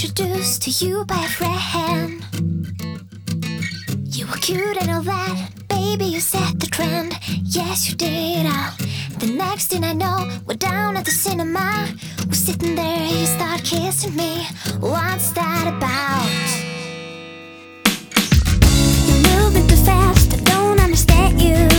introduced to you by a friend. You were cute and all that, baby, you set the trend. Yes, you did. The next thing I know, we're down at the cinema. We're sitting there, you start kissing me. What's that about? You're moving too fast, I don't understand you.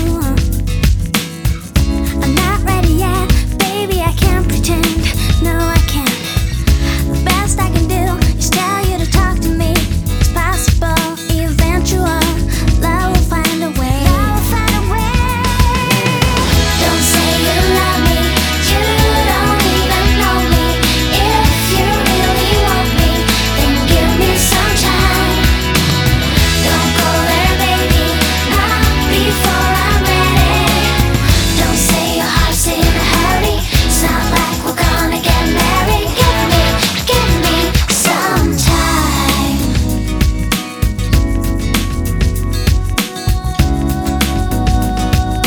I'm not ready yet, baby, I can't pretend. No, I can't. The best I can do is tell you to talk to me. It's possible, eventual, love will find a way. Love will find a way. Don't say you love me, you don't even know me. If you really want me, then give me some time. Don't go there, baby, not before I'm ready. Don't say your heart's in a hurry, it's not like we're gonna get married. Give me some time.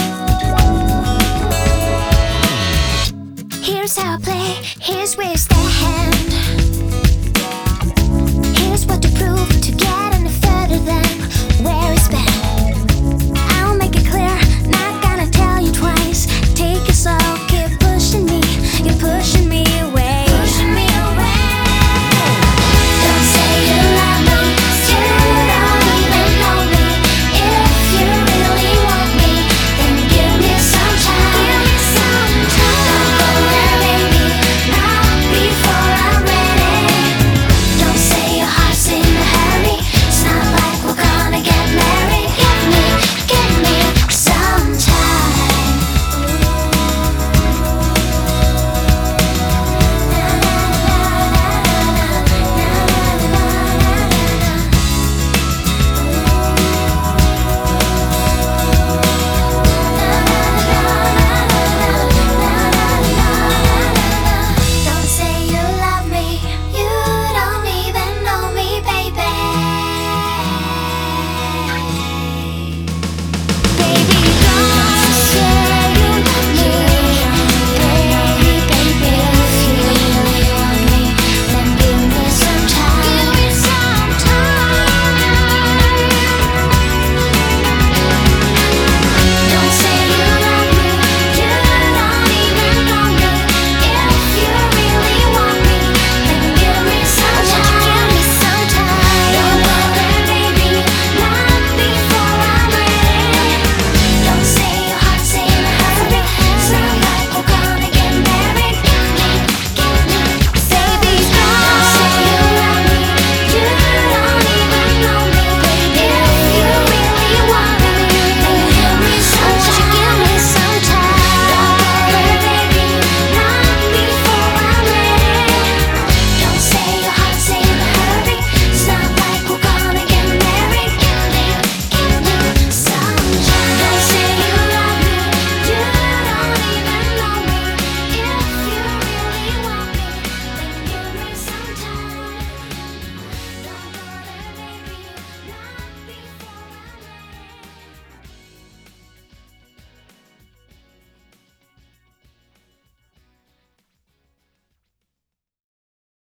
Here's how I play, here's where you stay.